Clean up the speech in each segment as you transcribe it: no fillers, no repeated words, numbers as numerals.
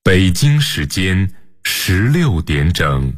北京时间16点整。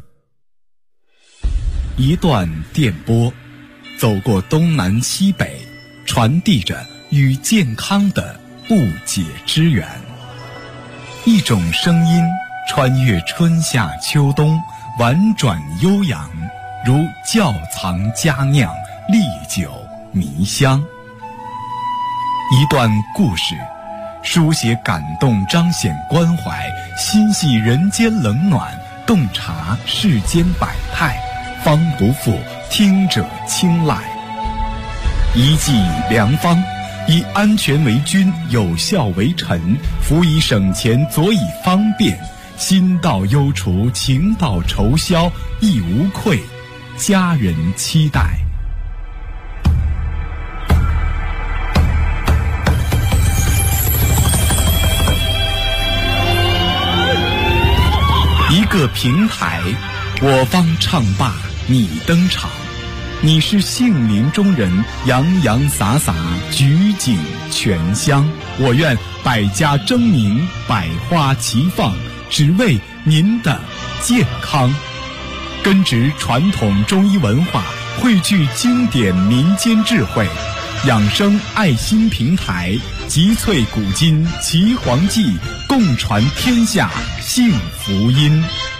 一段电波，走过东南西北，传递着与健康的不解之缘。一种声音穿越春夏秋冬，婉转悠扬，如窖藏佳酿，历久弥香。一段故事，书写感动，彰显关怀，心系人间冷暖，洞察世间百态，方不负听者青睐。一剂良方，以安全为君，有效为臣，辅以省钱，佐以方便，心到忧除，情到愁消，亦无愧，家人期待。一个平台，我方唱罢你登场，你是杏林中人，洋洋洒洒，举景全香。我愿百家争鸣，百花齐放，只为您的健康。根植传统中医文化，汇聚经典民间智慧，养生爱心平台，集萃古今奇黄记，共传天下幸福音。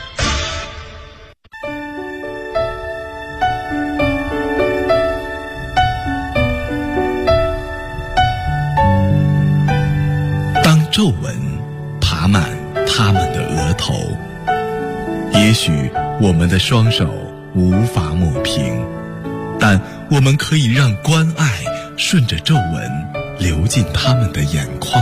当皱纹爬满他们的额头，也许我们的双手无法抹平，但我们可以让关爱顺着皱纹流进他们的眼眶。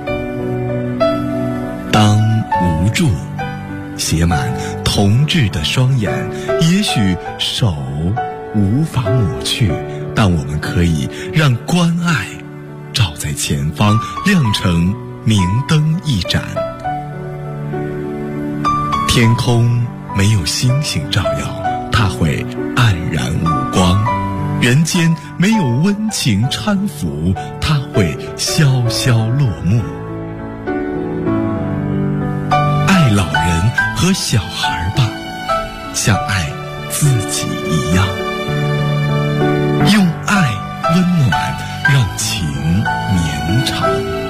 当无助写满同志的双眼，也许手无法抹去，但我们可以让关爱照在前方，亮成明灯一盏。天空没有星星照耀，它会黯然无光；人间没有温情搀扶，它会萧萧落幕。爱老人和小孩吧，像爱自己一样，用爱温暖，让情绵长。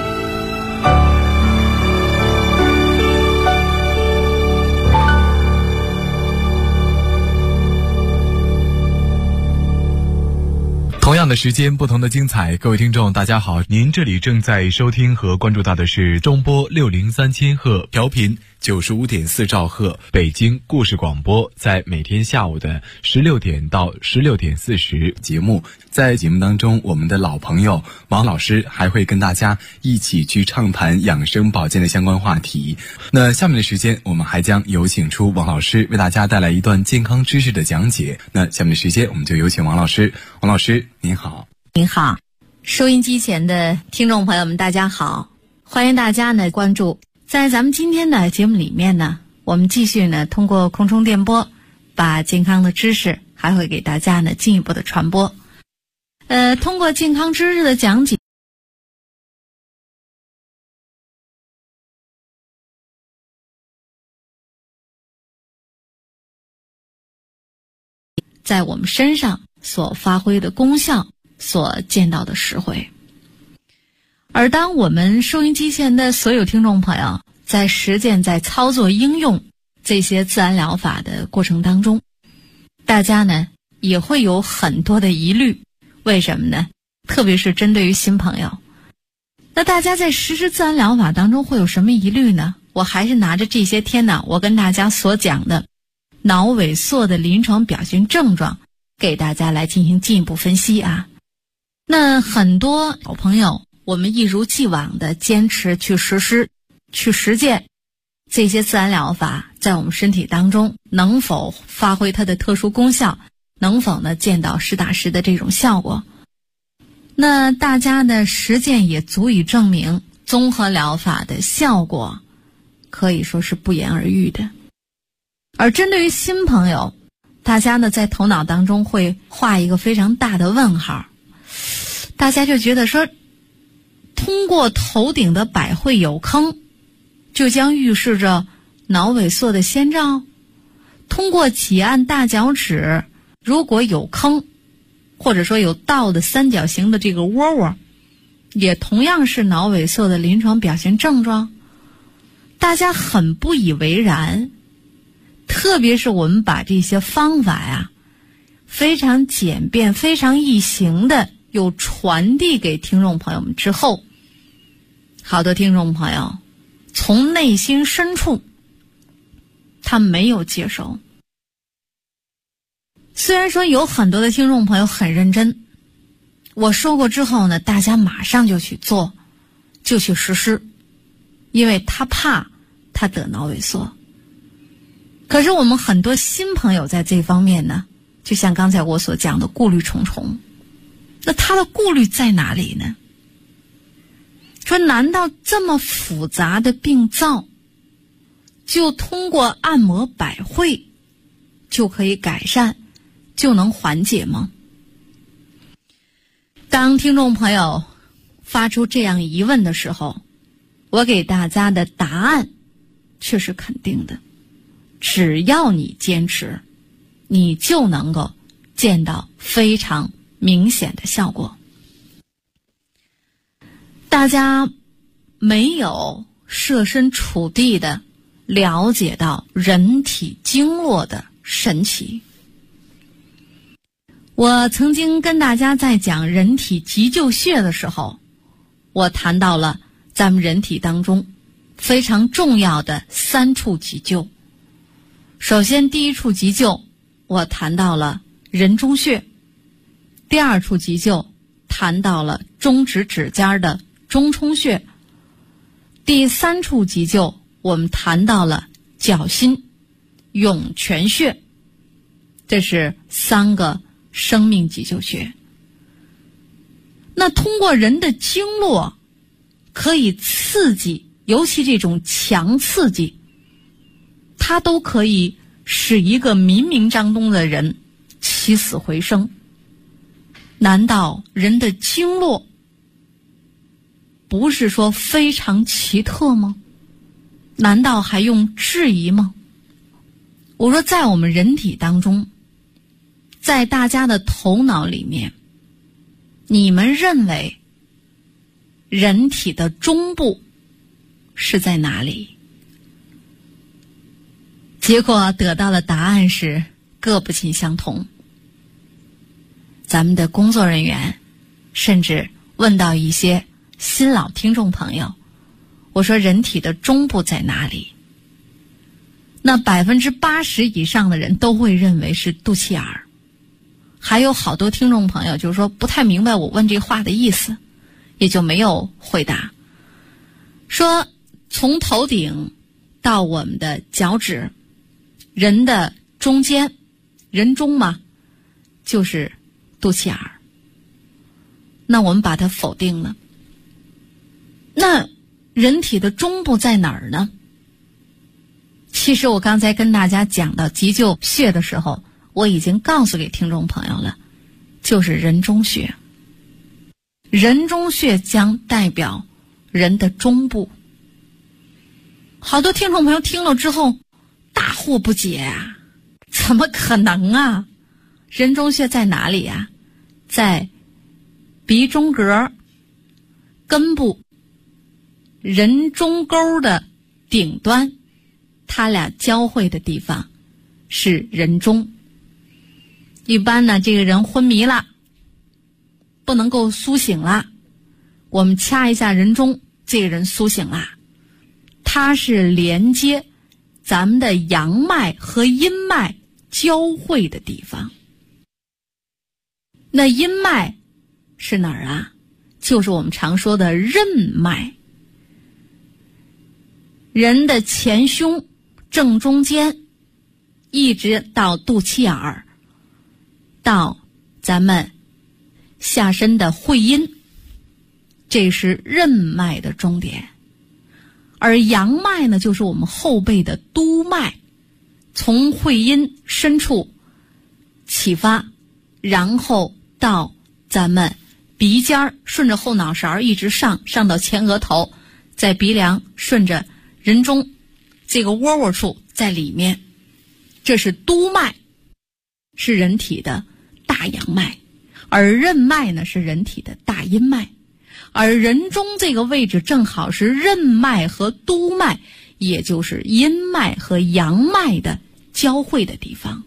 同样的时间，不同的精彩。各位听众大家好，您这里正在收听和关注到的是中波603千赫调频95.4兆赫北京故事广播，在每天下午的16点到16点40节目。在节目当中，我们的老朋友王老师还会跟大家一起去畅谈养生保健的相关话题。那下面的时间，我们还将有请出王老师为大家带来一段健康知识的讲解。那下面的时间，我们就有请王老师。王老师您好。 您好，收音机前的听众朋友们大家好，欢迎大家呢关注。在咱们今天的节目里面呢，我们继续呢通过空中电波把健康的知识还会给大家呢进一步的传播。通过健康知识的讲解，在我们身上所发挥的功效，所见到的实惠。而当我们收音机前的所有听众朋友在实践、在操作、应用这些自然疗法的过程当中，大家呢也会有很多的疑虑。为什么呢？特别是针对于新朋友，那大家在实施自然疗法当中会有什么疑虑呢？我还是拿着这些天呢我跟大家所讲的脑萎缩的临床表现症状给大家来进行进一步分析啊。那很多好朋友，我们一如既往的坚持去实施、去实践这些自然疗法，在我们身体当中能否发挥它的特殊功效，能否呢见到实打实的这种效果。那大家的实践也足以证明，综合疗法的效果可以说是不言而喻的。而针对于新朋友，大家呢在头脑当中会画一个非常大的问号，大家就觉得说，通过头顶的百会有坑， 就将预示着脑萎缩的先兆。通过挤按大脚趾，如果有坑，或者说有倒的三角形的这个窝窝，也同样是脑萎缩的临床表现症状。大家很不以为然，特别是我们把这些方法呀，非常简便、非常易行的又传递给听众朋友们之后，好多听众朋友从内心深处他没有接受。虽然说有很多的听众朋友很认真，我说过之后呢，大家马上就去做，就去实施，因为他怕他得脑萎缩。可是我们很多新朋友在这方面呢，就像刚才我所讲的，顾虑重重。那他的顾虑在哪里呢？说难道这么复杂的病灶就通过按摩百会就可以改善，就能缓解吗？当听众朋友发出这样疑问的时候，我给大家的答案却是肯定的。只要你坚持，你就能够见到非常明显的效果。大家没有设身处地的了解到人体经络的神奇。我曾经跟大家在讲人体急救穴的时候，我谈到了咱们人体当中非常重要的3处急救。首先第一处急救我谈到了人中穴，第2处急救谈到了中指指尖的中冲穴，第3处急救我们谈到了脚心涌泉穴。这是3个生命急救穴。那通过人的经络可以刺激，尤其这种强刺激，它都可以使一个冥冥当中的人起死回生。难道人的经络不是说非常奇特吗？难道还用质疑吗？我说在我们人体当中，在大家的头脑里面，你们认为人体的中部是在哪里？结果得到的答案是各不尽相同。咱们的工作人员甚至问到一些新老听众朋友，我说人体的中部在哪里？那80%以上的人都会认为是肚脐眼儿。还有好多听众朋友就是说不太明白我问这话的意思，也就没有回答。说从头顶到我们的脚趾，人的中间，人中嘛，就是肚脐眼儿。那我们把它否定了。那人体的中部在哪儿呢？其实我刚才跟大家讲到急救穴的时候，我已经告诉给听众朋友了，就是人中穴。人中穴将代表人的中部。好多听众朋友听了之后大惑不解啊，怎么可能啊？人中穴在哪里啊？在鼻中隔根部人中沟的顶端，它俩交汇的地方是人中。一般呢，这个人昏迷了，不能够苏醒了，我们掐一下人中，这个人苏醒了。它是连接咱们的阳脉和阴脉交汇的地方。那阴脉是哪儿啊？就是我们常说的任脉。人的前胸正中间一直到肚脐眼儿，到咱们下身的会阴，这是任脉的终点。而阳脉呢，就是我们后背的督脉，从会阴深处启发，然后到咱们鼻尖，顺着后脑勺一直上到前额头，在鼻梁顺着人中这个窝窝处在里面，这是督脉，是人体的大阳脉，而任脉呢是人体的大阴脉，而人中这个位置正好是任脉和督脉，也就是阴脉和阳脉的交汇的地方。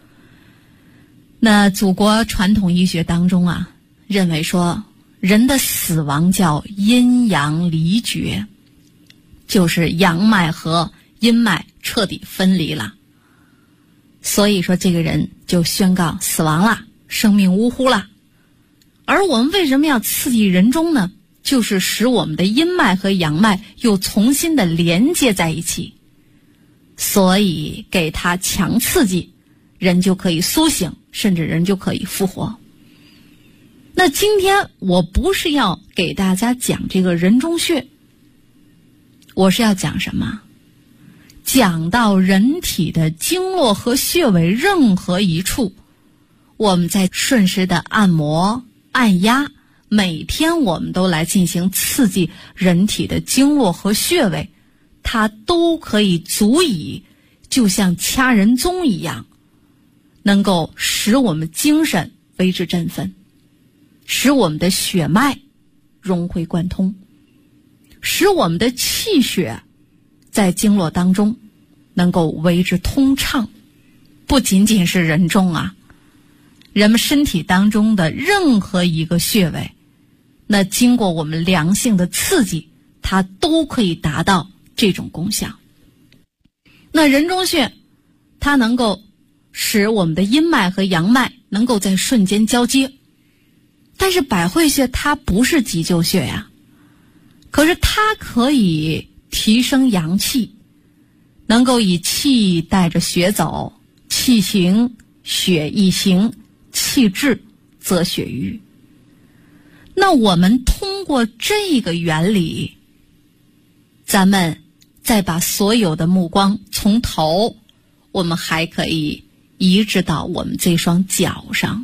那祖国传统医学当中啊，认为说人的死亡叫阴阳离绝，就是阳脉和阴脉彻底分离了，所以说这个人就宣告死亡了，生命呜呼了。而我们为什么要刺激人中呢？就是使我们的阴脉和阳脉又重新的连接在一起，所以给他强刺激，人就可以苏醒，甚至人就可以复活。那今天我不是要给大家讲这个人中穴，我是要讲什么？讲到人体的经络和穴位任何一处，我们在顺时的按摩按压，每天我们都来进行刺激人体的经络和穴位，它都可以足以就像掐人中一样，能够使我们精神为之振奋，使我们的血脉融会贯通，使我们的气血在经络当中能够为之通畅。不仅仅是人中啊，人们身体当中的任何一个穴位，那经过我们良性的刺激，它都可以达到这种功效。那人中穴它能够使我们的阴脉和阳脉能够在瞬间交接，但是百会穴它不是急救穴呀，可是它可以提升阳气，能够以气带着血走，气行血亦行，气滞则血瘀。那我们通过这个原理，咱们再把所有的目光从头，我们还可以移植到我们这双脚上。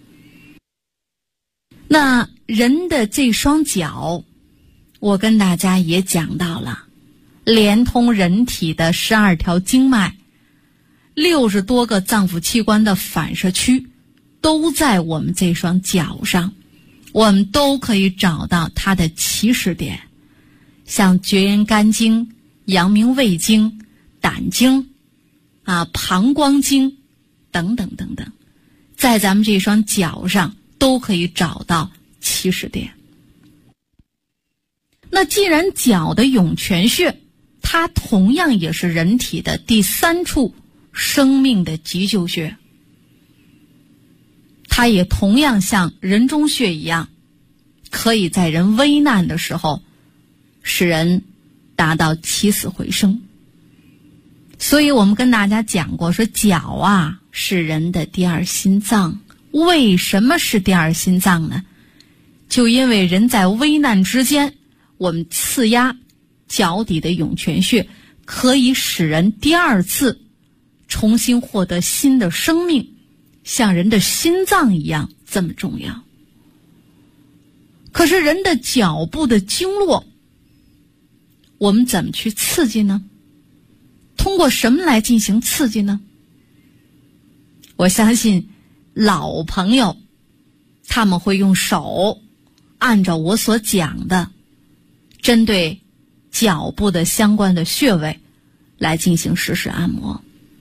那人的这双脚，我跟大家也讲到了，连通人体的12条经脉，60多个脏腑器官的反射区都在我们这双脚上，我们都可以找到它的起始点，像厥阴肝经、阳明胃经、胆经膀胱经等等等等，在咱们这双脚上都可以找到起始点。那既然脚的涌泉穴，它同样也是人体的第3处生命的急救穴，它也同样像人中穴一样，可以在人危难的时候使人达到起死回生。所以我们跟大家讲过，说脚啊是人的第2心脏。为什么是第2心脏呢？就因为人在危难之间，我们刺压脚底的涌泉穴，可以使人第2次重新获得新的生命，像人的心脏一样这么重要。可是人的脚部的经络，我们怎么去刺激呢？通过什么来进行刺激呢？我相信老朋友他们会用手按照我所讲的，针对脚部的相关的穴位来进行实时按摩。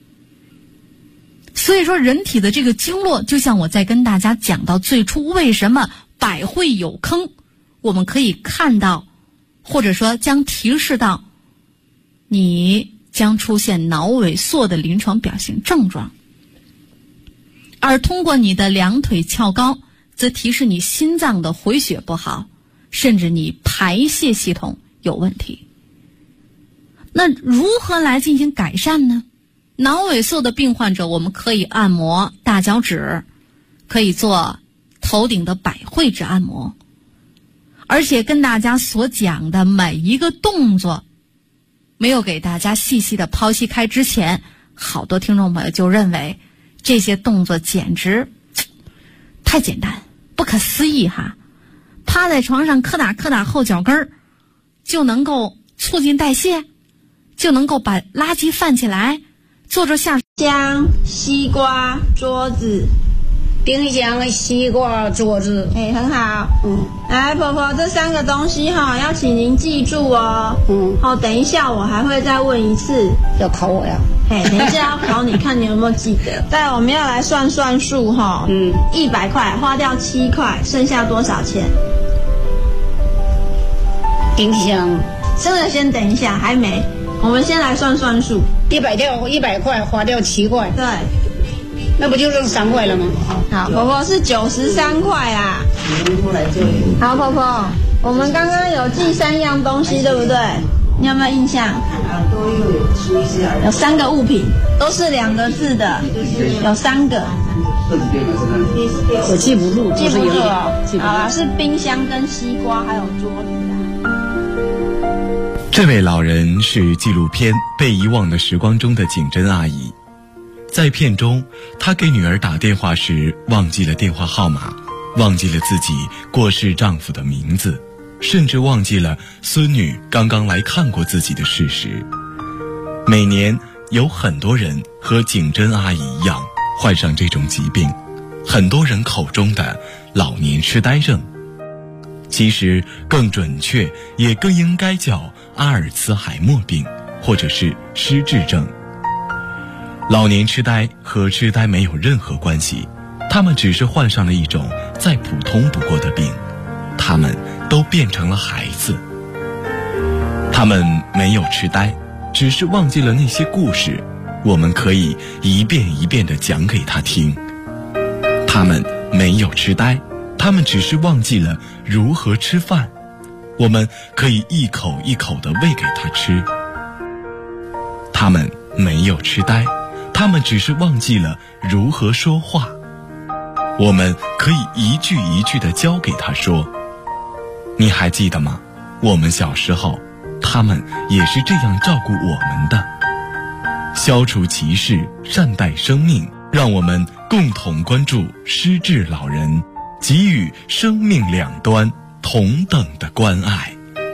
所以说人体的这个经络，就像我在跟大家讲到最初为什么百会有坑，我们可以看到，或者说将提示到你将出现脑萎缩的临床表现症状，而通过你的2腿翘高，则提示你心脏的回血不好，甚至你排泄系统有问题。那如何来进行改善呢？脑萎缩的病患者，我们可以按摩大脚趾，可以做头顶的百会指按摩，而且跟大家所讲的每一个动作没有给大家细细的剖析开之前，好多听众朋友就认为这些动作简直太简单，不可思议哈！趴在床上磕打后脚跟儿就能够促进代谢， 就能够把垃圾泛起来，做着像香、西瓜、桌子。 冰箱、西瓜、桌子。 很好。来，婆婆，这3个东西要请您记住哦。等一下我还会再问一次。 要考我呀？ 等一下要考你，看你有没有记得。再我们要来算数100块花掉7块，剩下多少钱？ 冰箱。 这个先等一下，还没。我们先来算数。 100块花掉7块。 对。 那不就剩3块了吗？ 好，婆婆是93块啊。好，婆婆，我们刚刚有记3样东西，对不对？你有没有印象？有3个物品，都是2个字的，有3个。 我记不住， 记不住哦。好啦，是冰箱跟西瓜还有桌子啊。 这位老人是纪录片《被遗忘的时光》中的景珍阿姨。在片中，她给女儿打电话时忘记了电话号码，忘记了自己过世丈夫的名字，甚至忘记了孙女刚刚来看过自己的事实。每年有很多人和景珍阿姨一样患上这种疾病，很多人口中的老年痴呆症，其实更准确也更应该叫阿尔茨海默病，或者是失智症。老年痴呆和痴呆没有任何关系，他们只是患上了一种再普通不过的病，他们都变成了孩子。他们没有痴呆，只是忘记了那些故事，我们可以一遍一遍地讲给他听。他们没有痴呆，他们只是忘记了如何吃饭，我们可以一口一口地喂给他吃。他们没有痴呆，他们只是忘记了如何说话，我们可以一句一句地教给他说。你还记得吗？我们小时候，他们也是这样照顾我们的。消除歧视，善待生命，让我们共同关注失智老人，给予生命两端同等的关爱。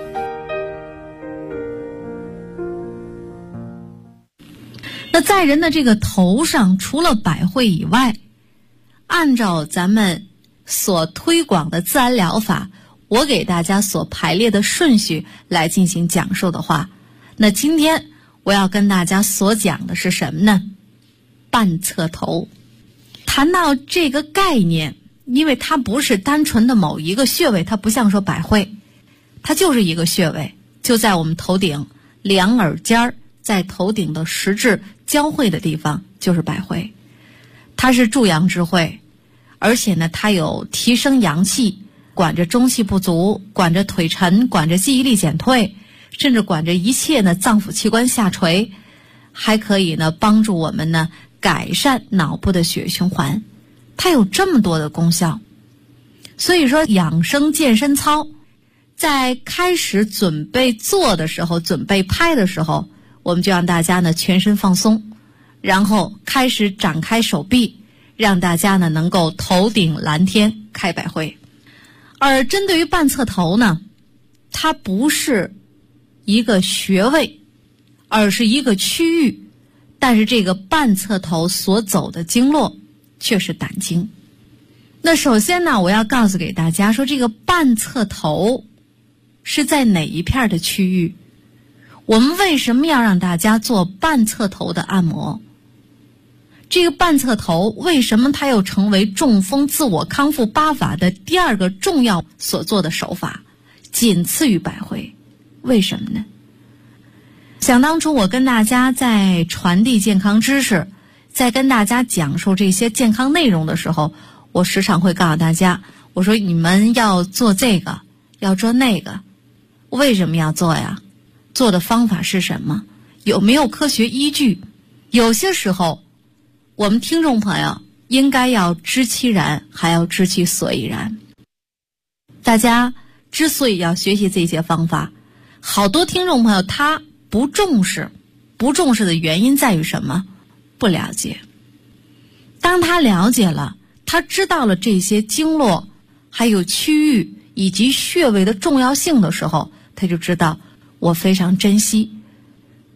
那在人的这个头上，除了百会以外，按照咱们所推广的自然疗法，我给大家所排列的顺序来进行讲述的话，那今天我要跟大家所讲的是什么呢？半侧头。谈到这个概念，因为它不是单纯的某一个穴位，它不像说百会，它就是一个穴位，就在我们头顶两耳尖儿，在头顶的食指交汇的地方就是百会。它是助阳之会，而且呢，它有提升阳气，管着中气不足，管着腿沉，管着记忆力减退，甚至管着一切呢脏腑器官下垂，还可以呢帮助我们呢改善脑部的血液循环，它有这么多的功效。所以说养生健身操在开始准备做的时候，准备拍的时候，我们就让大家呢全身放松，然后开始展开手臂，让大家呢能够头顶蓝天开百会。而针对于半侧头呢，它不是一个穴位，而是一个区域，但是这个半侧头所走的经络却是胆经。那首先呢，我要告诉给大家说，这个半侧头是在哪一片的区域？我们为什么要让大家做半侧头的按摩？这个半侧头为什么它又成为中风自我康复8法的第2个重要所做的手法，仅次于百会？为什么呢？想当初我跟大家在传递健康知识，在跟大家讲述这些健康内容的时候，我时常会告诉大家，我说你们要做这个，要做那个，为什么要做呀？做的方法是什么？有没有科学依据？有些时候我们听众朋友应该要知其然，还要知其所以然。大家之所以要学习这些方法，好多听众朋友他不重视的原因在于什么？不了解。当他了解了，他知道了这些经络还有区域以及穴位的重要性的时候，他就知道我非常珍惜，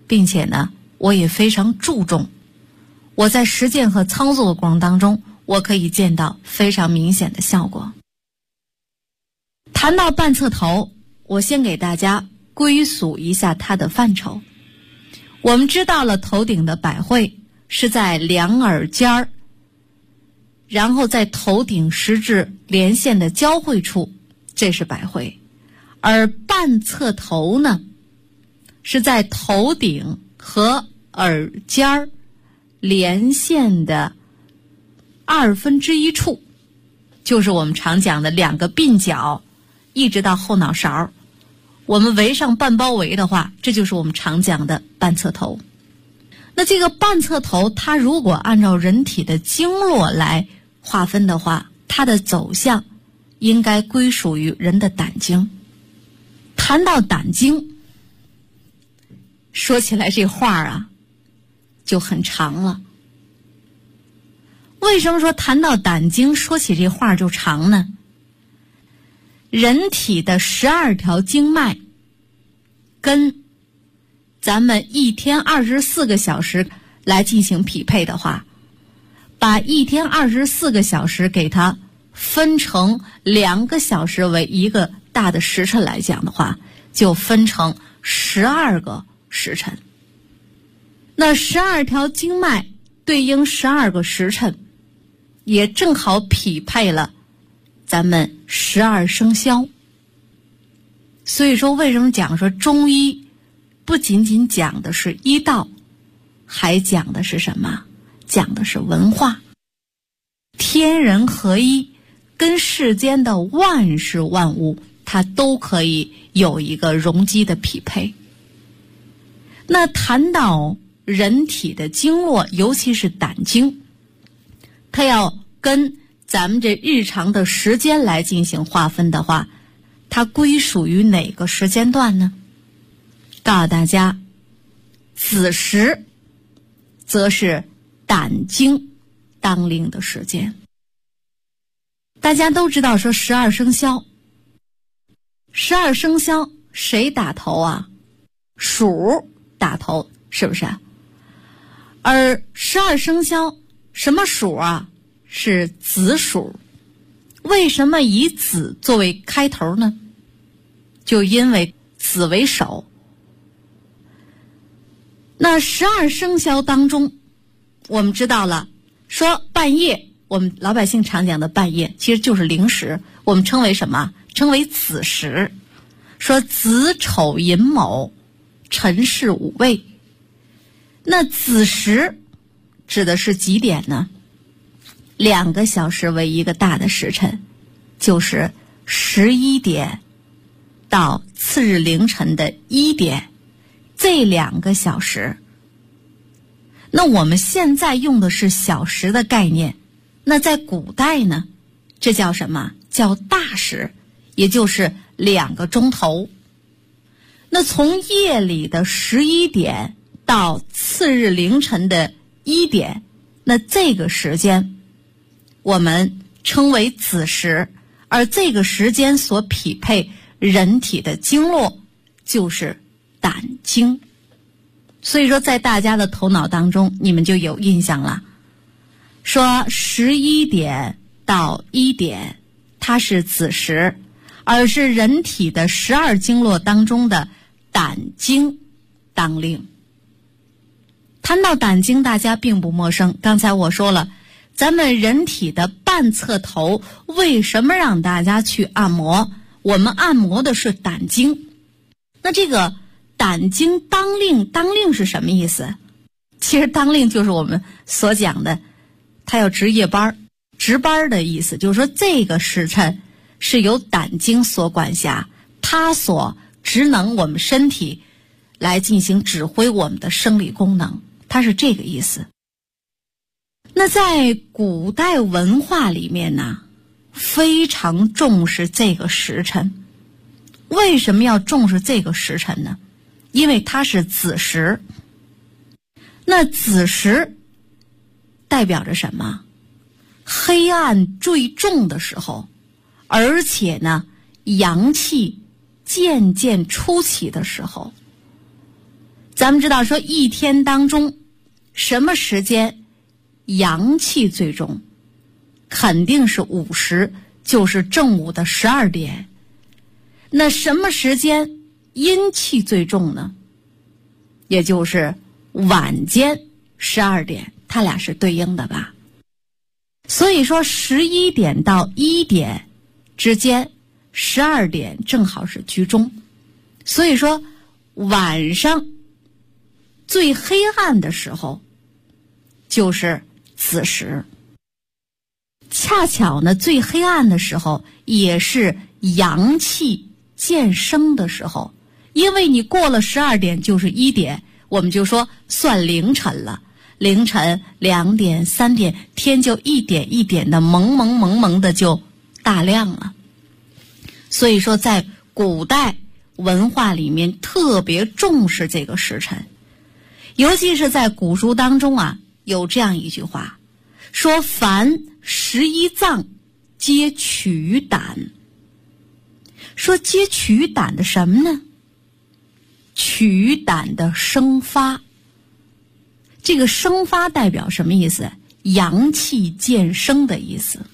并且呢，我也非常注重。我在实践和操作的过程当中，我可以见到非常明显的效果。谈到半侧头，我先给大家归属一下它的范畴。我们知道了头顶的百会是在两耳尖儿，然后在头顶食指连线的交汇处，这是百会。而半侧头呢，是在头顶和耳尖儿连线的1/2处，就是我们常讲的两个鬓角一直到后脑勺，我们围上半包围的话，这就是我们常讲的半侧头。那这个半侧头，它如果按照人体的经络来划分的话，它的走向应该归属于人的胆经。谈到胆经，说起来这话啊就很长了。为什么说谈到胆经说起这话就长呢？人体的12条经脉跟咱们一天24个小时来进行匹配的话，把一天24个小时给它分成2个小时为一个大的时辰来讲的话，就分成12个时辰。那12条经脉对应12个时辰，也正好匹配了咱们12生肖。所以说为什么讲说中医不仅仅讲的是医道，还讲的是什么？讲的是文化。天人合一，跟世间的万事万物它都可以有一个容积的匹配。那谈到人体的经络，尤其是胆经，它要跟咱们这日常的时间来进行划分的话，它归属于哪个时间段呢？告诉大家，子时则是胆经当令的时间。大家都知道说12生肖，12生肖谁打头啊？鼠打头，是不是？而12生肖什么鼠啊？是子鼠。为什么以子作为开头呢？就因为子为首。那12生肖当中，我们知道了，说半夜，我们老百姓常讲的半夜其实就是零时，我们称为什么？称为子时。说子丑寅卯辰巳午未，那子时指的是几点呢？2个小时为一个大的时辰，就是11点到次日凌晨的1点，这2个小时。那我们现在用的是小时的概念，那在古代呢，这叫什么？叫大时，也就是2个钟头。那从夜里的11点到次日凌晨的1点，那这个时间我们称为子时，而这个时间所匹配人体的经络就是胆经。所以说在大家的头脑当中，你们就有印象了，说11点到1点它是子时，而是人体的12经络当中的胆经当令。谈到胆经，大家并不陌生。刚才我说了，咱们人体的半侧头为什么让大家去按摩？我们按摩的是胆经。那这个胆经当令，当令是什么意思？其实当令就是我们所讲的，它要值夜班，值班的意思，就是说这个时辰是由胆经所管辖，它所职能我们身体来进行指挥我们的生理功能，它是这个意思。那在古代文化里面呢，非常重视这个时辰。为什么要重视这个时辰呢？因为它是子时。那子时代表着什么？黑暗最重的时候，而且呢，阳气渐渐初起的时候。 咱们知道说一天当中什么时间阳气最重，肯定是午时，就是正午的12点。那什么时间阴气最重呢？也就是晚间12点，它俩是对应的吧。所以说11点到1点之间，12点正好是居中。所以说晚上最黑暗的时候就是子时，恰巧呢最黑暗的时候也是阳气渐生的时候，因为你过了12点就是1点，我们就说算凌晨了，凌晨2点3点，天就一点一点的蒙的就大亮了。所以说在古代文化里面特别重视这个时辰，尤其是在古书当中啊，有这样一句话，说凡11脏皆取于胆。说皆取于胆的什么呢？取于胆的生发。这个生发代表什么意思？阳气渐生的意思。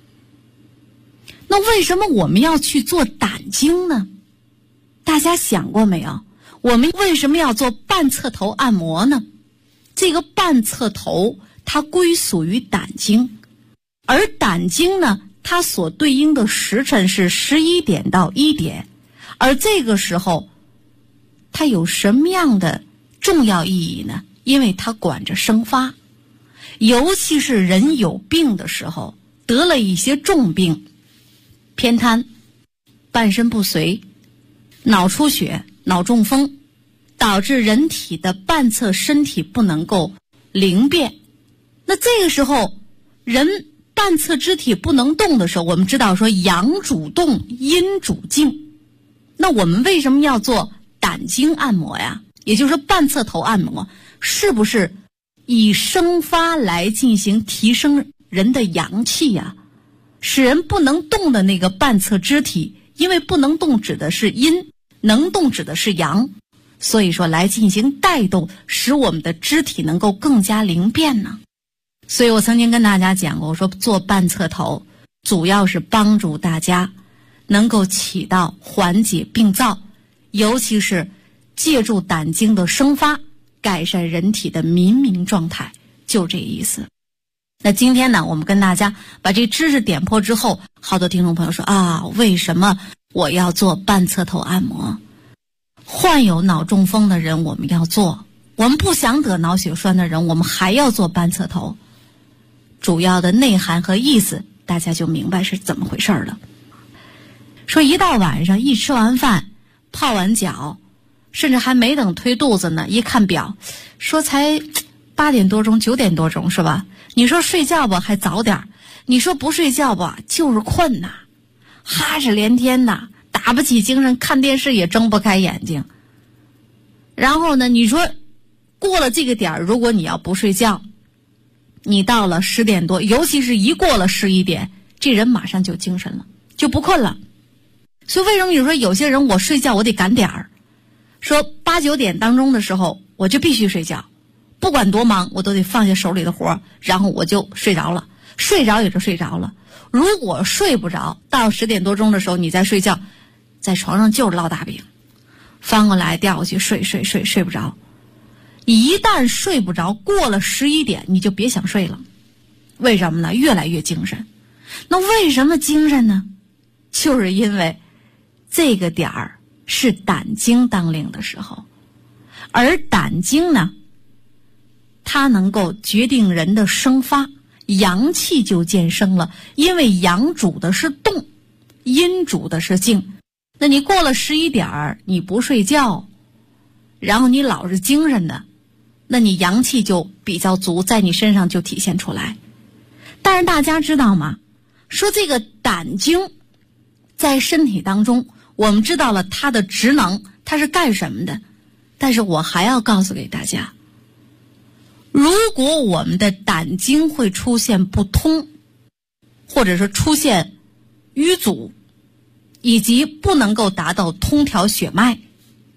那为什么我们要去做胆经呢？大家想过没有？我们为什么要做半侧头按摩呢？这个半侧头它归属于胆经，而胆经呢，它所对应的时辰是11点到1点，而这个时候它有什么样的重要意义呢？因为它管着生发，尤其是人有病的时候，得了一些重病，偏瘫、半身不遂、脑出血、脑中风，导致人体的半侧身体不能够灵便。那这个时候人半侧肢体不能动的时候，我们知道说阳主动，阴主静。那我们为什么要做胆经按摩呀？也就是说半侧头按摩，是不是以生发来进行提升人的阳气呀？使人不能动的那个半侧肢体，因为不能动指的是阴，能动指的是阳，所以说来进行带动，使我们的肢体能够更加灵便呢。所以我曾经跟大家讲过，我说做半侧头主要是帮助大家能够起到缓解病灶，尤其是借助胆经的生发，改善人体的民状态，就这意思。那今天呢，我们跟大家把这知识点破之后，好多听众朋友说啊，为什么我要做半侧头按摩？患有脑中风的人我们要做，我们不想得脑血栓的人我们还要做半侧头。主要的内涵和意思大家就明白是怎么回事了。说一到晚上一吃完饭泡完脚，甚至还没等推肚子呢，一看表说才8点多钟9点多钟是吧？你说睡觉吧还早点，你说不睡觉吧就是困呐，哈哧连天呐，打不起精神，看电视也睁不开眼睛。然后呢，你说过了这个点，如果你要不睡觉，你到了10点多，尤其是一过了11点，这人马上就精神了，就不困了。所以为什么你说有些人我睡觉我得赶点儿，说8、9点当中的时候我就必须睡觉，不管多忙我都得放下手里的活，然后我就睡着了，睡着也就睡着了。如果睡不着，到10点多钟的时候你再睡觉，在床上就是烙大饼，翻过来掉过去，睡不着。一旦睡不着，过了11点你就别想睡了。为什么呢？越来越精神。那为什么精神呢？就是因为这个点儿是胆经当令的时候，而胆经呢，它能够决定人的生发，阳气就渐生了。因为阳主的是动，阴主的是静。那你过了11点你不睡觉，然后你老是精神的，那你阳气就比较足，在你身上就体现出来。但是大家知道吗？说这个胆经在身体当中，我们知道了它的职能，它是干什么的。但是我还要告诉给大家，如果我们的胆经会出现不通，或者是出现淤阻，以及不能够达到通调血脉，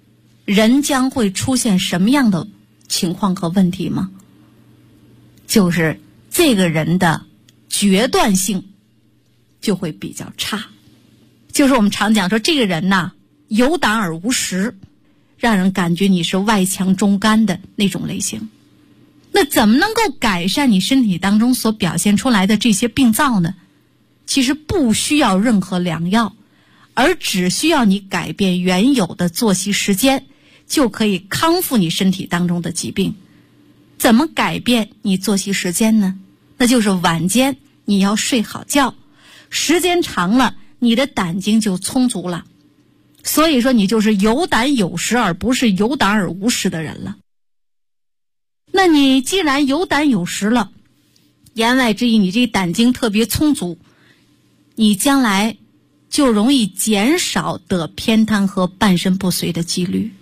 人将会出现什么样的情况和问题吗？就是这个人的决断性就会比较差，就是我们常讲说这个人呐，有胆而无识，让人感觉你是外强中干的那种类型。那怎么能够改善你身体当中所表现出来的这些病灶呢？其实不需要任何良药，而只需要你改变原有的作息时间，就可以康复你身体当中的疾病。怎么改变你作息时间呢？那就是晚间你要睡好觉，时间长了你的胆经就充足了，所以说你就是有胆有识，而不是有胆而无识的人了。那你既然有胆有识了，言外之意你这胆经特别充足，你将来就容易减少得偏瘫和半身不遂的几率。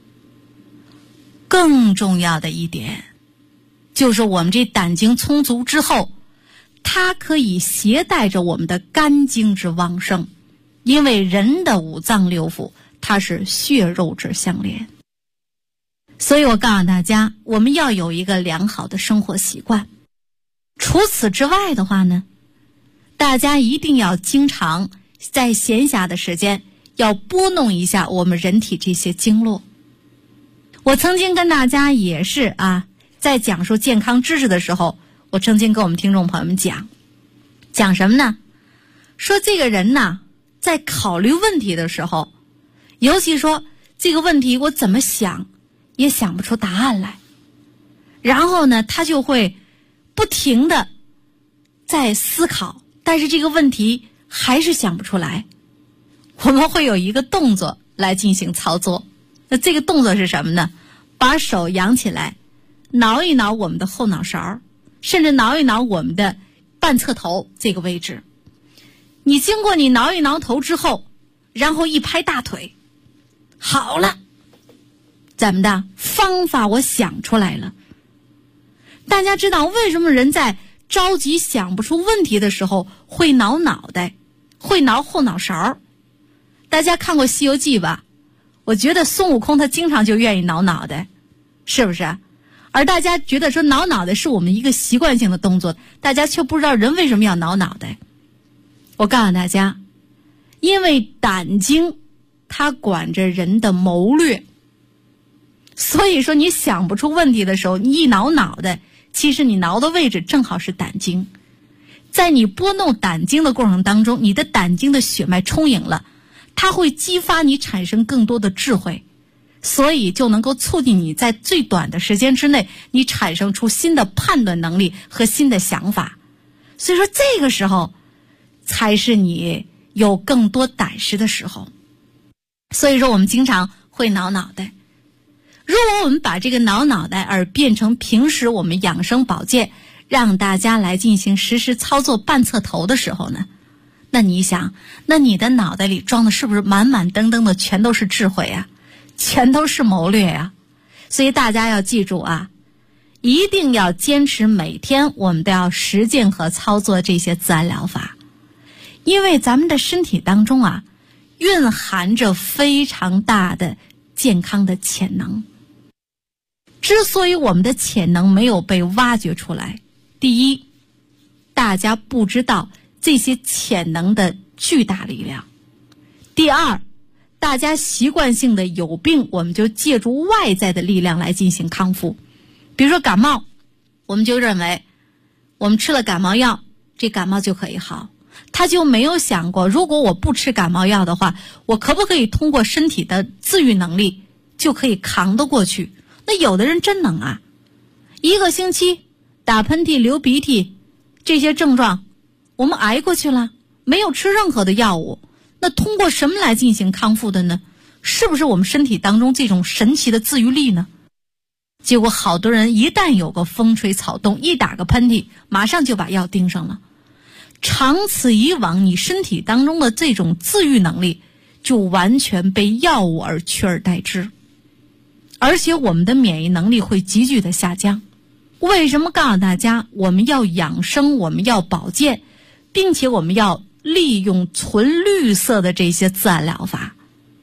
更重要的一点就是我们这胆经充足之后，它可以携带着我们的肝经之旺盛，因为人的五脏六腑它是血肉之相连。所以我告诉大家，我们要有一个良好的生活习惯。除此之外的话呢，大家一定要经常在闲暇的时间要拨弄一下我们人体这些经络。我曾经跟大家也是在讲述健康知识的时候，我曾经跟我们听众朋友们讲什么呢？说这个人呢，在考虑问题的时候，尤其说这个问题我怎么想也想不出答案来，然后呢他就会不停的在思考，但是这个问题还是想不出来。我们会有一个动作来进行操作，那这个动作是什么呢？把手扬起来，挠一挠我们的后脑勺，甚至挠一挠我们的半侧头这个位置。你经过你挠一挠头之后，然后一拍大腿，好了，怎么的？方法我想出来了。大家知道为什么人在着急想不出问题的时候会挠脑袋，会挠后脑勺？大家看过《西游记》吧？我觉得孙悟空他经常就愿意挠脑袋，是不是？而大家觉得说挠脑袋是我们一个习惯性的动作，大家却不知道人为什么要挠脑袋。我告诉大家，因为胆经它管着人的谋略，所以说你想不出问题的时候，你一挠脑袋，其实你挠的位置正好是胆经。在你拨弄胆经的过程当中，你的胆经的血脉充盈了，它会激发你产生更多的智慧，所以就能够促进你在最短的时间之内，你产生出新的判断能力和新的想法。所以说这个时候才是你有更多胆识的时候。所以说我们经常会挠脑袋。如果我们把这个挠脑袋而变成平时我们养生保健，让大家来进行实时操作半侧头的时候呢，那你想，那你的脑袋里装的是不是满满登登的全都是智慧啊，全都是谋略啊？所以大家要记住一定要坚持每天我们都要实践和操作这些自然疗法。因为咱们的身体当中蕴含着非常大的健康的潜能。之所以我们的潜能没有被挖掘出来，第一，大家不知道这些潜能的巨大力量；第二，大家习惯性的有病，我们就借助外在的力量来进行康复。比如说感冒，我们就认为我们吃了感冒药，这感冒就可以好。他就没有想过，如果我不吃感冒药的话，我可不可以通过身体的自愈能力就可以扛得过去？那有的人真能一个星期打喷嚏流鼻涕这些症状我们挨过去了，没有吃任何的药物。那通过什么来进行康复的呢？是不是我们身体当中这种神奇的自愈力呢？结果好多人一旦有个风吹草动，一打个喷嚏，马上就把药盯上了。长此以往，你身体当中的这种自愈能力就完全被药物而取而代之，而且我们的免疫能力会急剧的下降。为什么告诉大家我们要养生，我们要保健，并且我们要利用纯绿色的这些自然疗法？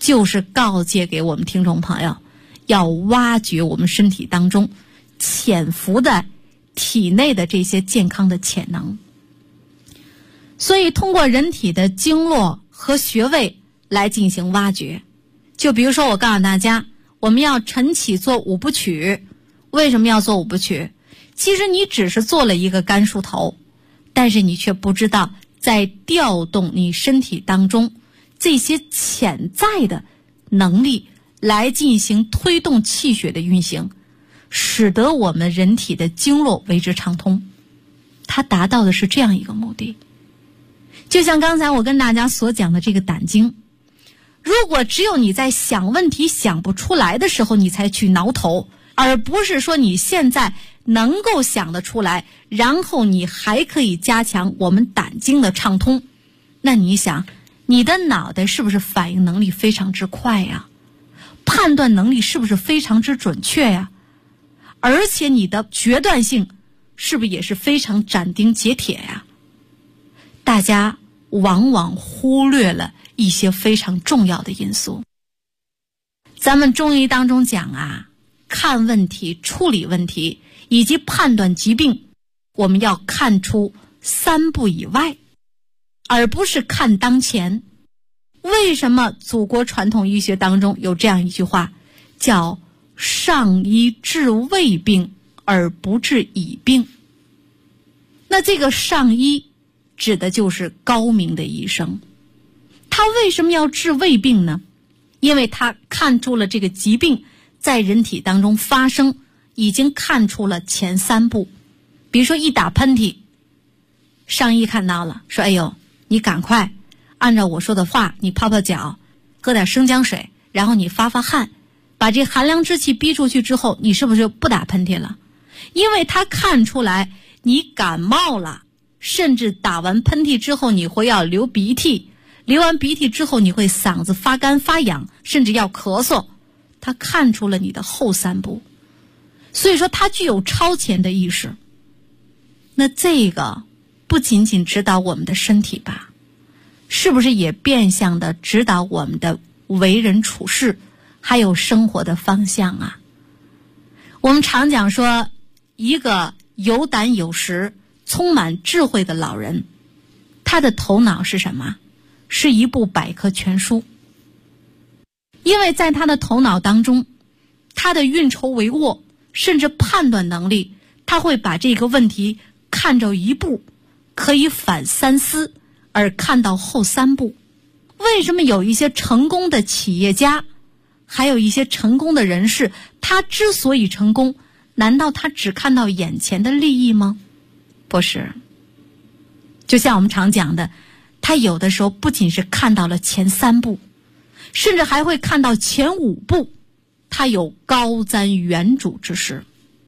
就是告诫给我们听众朋友，要挖掘我们身体当中潜伏的体内的这些健康的潜能。所以通过人体的经络和穴位来进行挖掘。就比如说我告诉大家，我们要晨起做五部曲。为什么要做五部曲？其实你只是做了一个肝梳头，但是你却不知道在调动你身体当中这些潜在的能力来进行推动气血的运行，使得我们人体的经络为之畅通。它达到的是这样一个目的。就像刚才我跟大家所讲的这个胆经，如果只有你在想问题想不出来的时候你才去挠头，而不是说你现在能够想得出来，然后你还可以加强我们胆经的畅通，那你想你的脑袋是不是反应能力非常之快呀？判断能力是不是非常之准确呀？而且你的决断性是不是也是非常斩钉截铁呀？大家往往忽略了一些非常重要的因素。咱们中医当中讲啊，看问题、处理问题以及判断疾病，我们要看出三步以外，而不是看当前。为什么祖国传统医学当中有这样一句话，叫上医治未病而不治已病？那这个上医指的就是高明的医生。他为什么要治未病呢？因为他看出了这个疾病在人体当中发生，已经看出了前三步。比如说一打喷嚏，上医看到了，说哎呦，你赶快按照我说的话，你泡泡脚，喝点生姜水，然后你发发汗，把这寒凉之气逼出去之后，你是不是不打喷嚏了？因为他看出来你感冒了，甚至打完喷嚏之后你会要流鼻涕，流完鼻涕之后你会嗓子发干发痒，甚至要咳嗽。他看出了你的后三步，所以说他具有超前的意识。那这个不仅仅指导我们的身体吧，是不是也变相的指导我们的为人处事还有生活的方向啊？我们常讲说，一个有胆有识充满智慧的老人，他的头脑是什么？是一部百科全书。因为在他的头脑当中，他的运筹帷幄甚至判断能力，他会把这个问题看着一步，可以反三思而看到后三步。为什么有一些成功的企业家，还有一些成功的人士，他之所以成功，难道他只看到眼前的利益吗？不是。就像我们常讲的，他有的时候不仅是看到了前三步，甚至还会看到前五步，他有高瞻远瞩之势。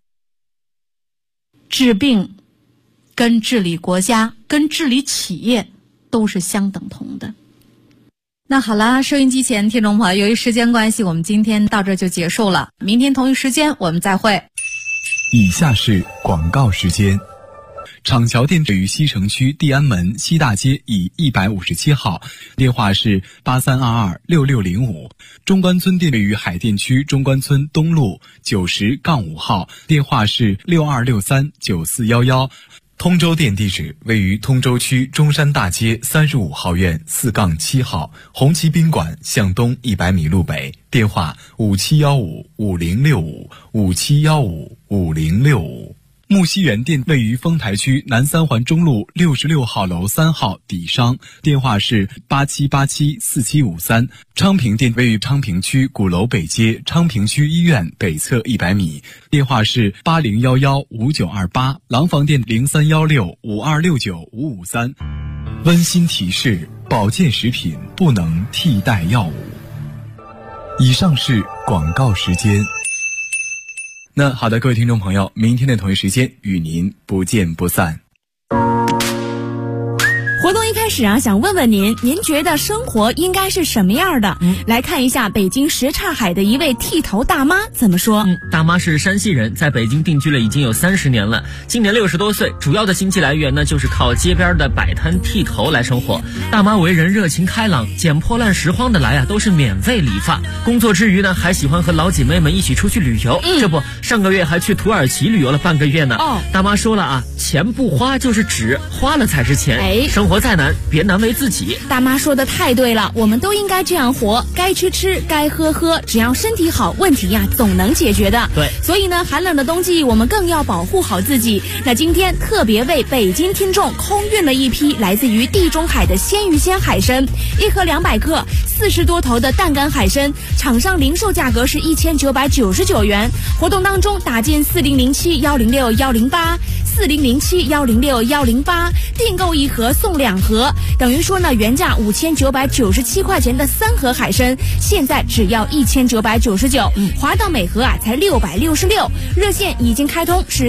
治病跟治理国家跟治理企业都是相等同的。那好了，收音机前听众朋友，由于时间关系，我们今天到这就结束了，明天同一时间我们再会。 以下是广告时间。厂桥店位于西城区地安门西大街以157号，电话是83226605。中关村店位于海淀区中关村东路90-5号，电话是62639411。通州店地址位于通州区中山大街35号院4-7号，红旗宾馆向东100米路北，电话57155065，57155065。木樨园店位于丰台区南三环中路66号楼3号底商，电话是87874753。昌平店位于昌平区鼓楼北街昌平区医院北侧100米，电话是80115928。廊坊店031652695553。温馨提示：保健食品不能替代药物。以上是广告时间。那好的，各位听众朋友，明天的同一时间与您不见不散。 活动一开始始啊，想问问您觉得生活应该是什么样的？来看一下北京什刹海的一位剃头大妈怎么说。 大妈是山西人，在北京定居了已经有30年了，今年60多岁，主要的经济来源呢就是靠街边的摆摊剃头来生活。大妈为人热情开朗，捡破烂拾荒的来啊都是免费理发。工作之余呢，还喜欢和老姐妹们一起出去旅游。这不，上个月还去土耳其旅游了半个月呢。大妈说了啊，钱不花就是纸，花了才是钱。生活再难，别难为自己。 大妈说的太对了，我们都应该这样活，该吃吃，该喝喝，只要身体好，问题呀总能解决的。 对， 所以呢，寒冷的冬季我们更要保护好自己。那今天特别为北京听众空运了一批来自于地中海的鲜鱼鲜海参，1盒200克，40多头的淡干海参，厂商零售价格是1999元。活动当中打进4007106108，4007106108，订购1盒送2盒，等于说呢，原价5997块钱的3盒海参，现在只要1999，划到每盒啊才666。热线已经开通，是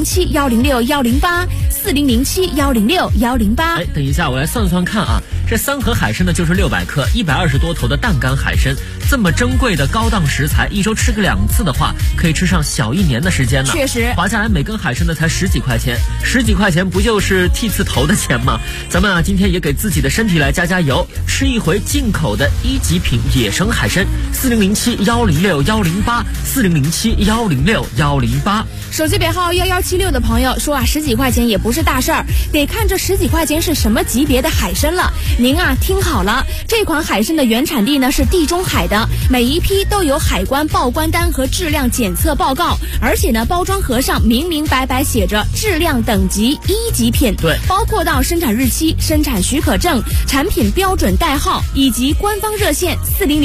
4007106108，4007106108。 等一下，我来算算看啊，这3盒海参呢就是600克，120多头的淡干海参，这么珍贵的高档食材，一周吃个2次的话，可以吃上小1年的时间呢。 确实， 划下来每根海参呢才10几块钱，10几块钱不就是剃次头的钱吗？咱们啊今天也给自己的身体来加加油，吃一回进口的1级品野生海参，4007106108，4007106108。 手机编号1176的朋友说啊，10几块钱也不是大事儿，得看这10几块钱是什么级别的海参了。您啊听好了，这款海参的原产地呢是地中海的，每一批都有海关报关单和质量检测报告，而且呢包装盒上明明白白写着质量等级1级品， 对， 包括到生产日期、生产许可证、产品标准代号以及官方热线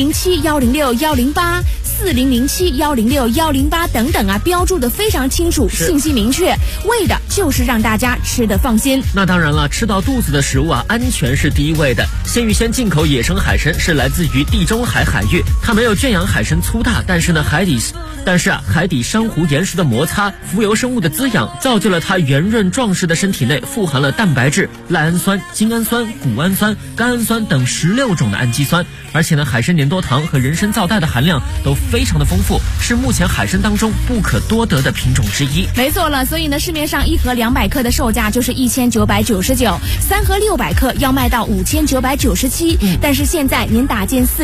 4007106108，4007106108等等啊，标注的非常清楚，信息明确，为的就是让大家吃得放心。 那当然了，吃到肚子的食物啊，安全是第一位的。鲜芋仙进口野生海参是来自于地中海海域，它没有圈养海参粗大，但是海底珊瑚岩石的摩擦、浮游生物的滋养，造就了它圆润壮实的身体内富含了蛋白质、赖氨酸、精氨酸、谷氨酸、甘氨酸等16种的氨基酸，而且呢，海参粘多糖和人参皂苷的含量都非常的丰富，是目前海参当中不可多得的品种之一。 没错了，所以呢，市面上1盒200克的售价就是1999，3盒600克要卖到5997，但是现在您打进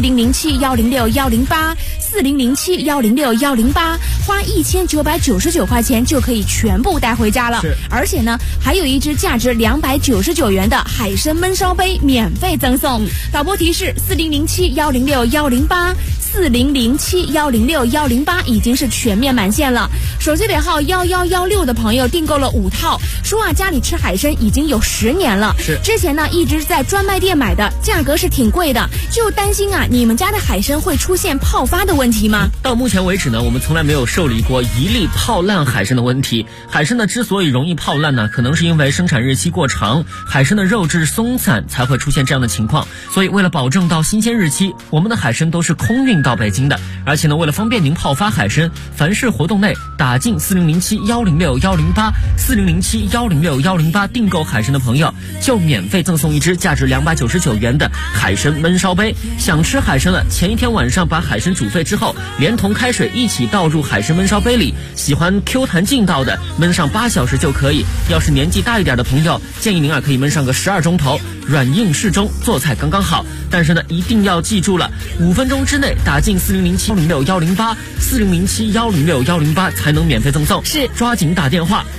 4007106108，4007106108，花1999块钱就可以全部带回家了。而且呢，还有一只价值299元的海参焖烧杯免费赠送。导播提示：4007106108，4007106108已经是全面满线了。手机尾号1116的朋友订购了5套，说啊家里吃海参已经有10年了，之前呢一直在专卖店买的，价格是挺贵的，就担心啊你们家的海参会出现泡发的问题吗？ 到目前为止呢，我们从来没有受理过一例泡烂海参的问题。海参呢之所以容易泡烂呢，可能是因为生产日期过长，海参的肉质松散才会出现这样的情况。所以为了保证到新鲜日期，我们的海参都是空运到北京的。而且呢，为了方便您泡发海参，凡是活动内打进4007106108，4007106108订购海参的朋友，就免费赠送一只价值299元的海参焖烧杯。想吃海参了，前一天晚上把海参煮沸之后，连同开水一起倒入海参焖烧杯里，喜欢 Q 弹劲道的焖上8小时就可以。要是年纪大一点的朋友，建议您可以焖上个12钟头，软硬适中，做菜刚刚好。但是呢，一定要记住了，5分钟之内打进4007106108，4007106108才能免费赠送。 是， 抓紧打电话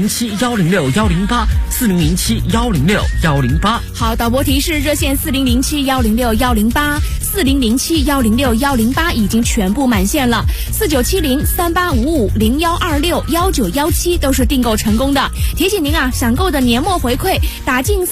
4007106108，4007106108。 好，导播提示，热线4007106108，4007106108已经全部满线了。4970385501261917都是订购成功的。提醒您啊，想购的年末回馈打进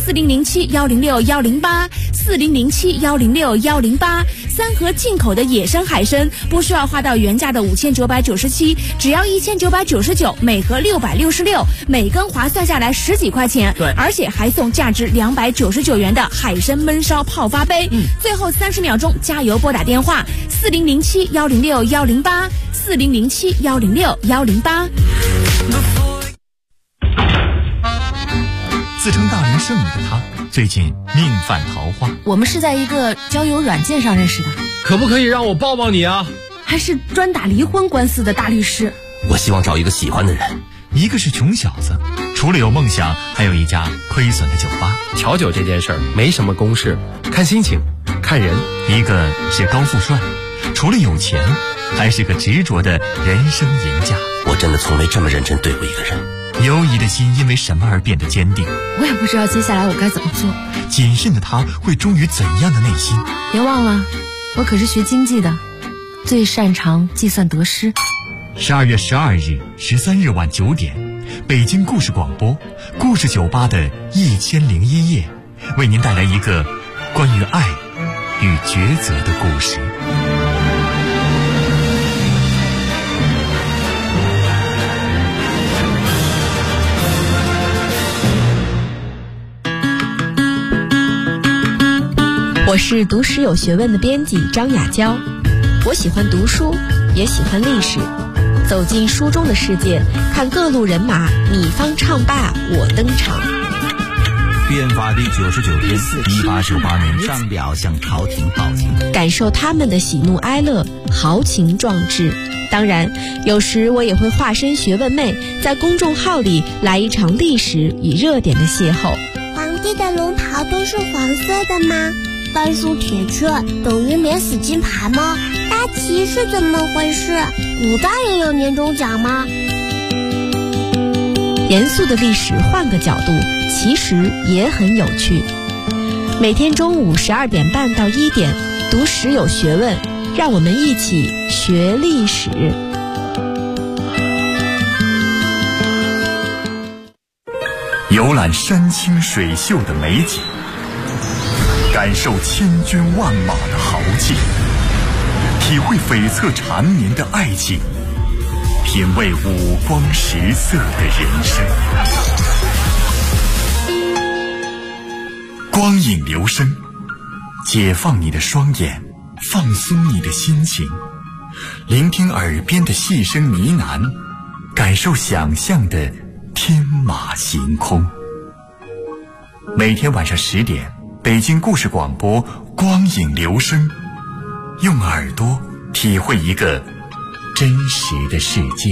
4007106108，4007106108，3盒进口的野生海参，不需要花到原价的5997，只要1999，每盒666，每根划算下来10几块钱。 对， 而且还送价值299元的海参焖烧泡发杯。最后30秒钟加油拨打电话4007106108，4007106108。 自称大龄剩女的她， 最近命犯桃花。 我们是在一个交友软件上认识的。 可不可以让我抱抱你啊？ 还是专打离婚官司的大律师。 我希望找一个喜欢的人。 一个是穷小子，除了有梦想，还有一家亏损的酒吧。 调酒这件事儿没什么公式，看心情，看人。 一个是高富帅，除了有钱，还是个执着的人生赢家。 我真的从没这么认真对过一个人。 犹疑的心因为什么而变得坚定？ 我也不知道接下来我该怎么做。 谨慎的他会忠于怎样的内心？ 别忘了，我可是学经济的，最擅长计算得失。 12月12日、13日晚9点，北京故事广播故事酒吧的1001夜，为您带来一个关于爱与抉择的故事。 我是读史有学问的编辑张雅娇，我喜欢读书，也喜欢历史。走进书中的世界，看各路人马，你方唱罢我登场。 变法第99天，1898年上表向朝廷报警， 感受他们的喜怒哀乐，豪情壮志。当然，有时我也会化身学问妹，在公众号里来一场历史与热点的邂逅。 皇帝的龙袍都是黄色的吗？半素铁券等于免死金牌吗？大旗是怎么回事？古代也有年终奖吗？ 严肃的历史换个角度，其实也很有趣。每天中午12点半到1点，读史有学问，让我们一起学历史。 游览山清水秀的美景，感受千军万马的豪气，体会悱恻缠绵的爱情，品味五光十色的人生。光影流声，解放你的双眼，放松你的心情，聆听耳边的细声呢喃，感受想象的天马行空。每天晚上10点，北京故事广播光影流声，用耳朵体会一个真实的世界。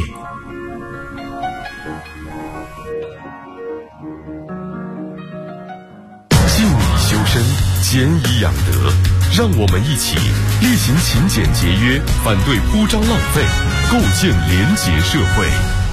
静以修身，俭以养德，让我们一起力行勤俭节约，反对铺张浪费，构建廉洁社会。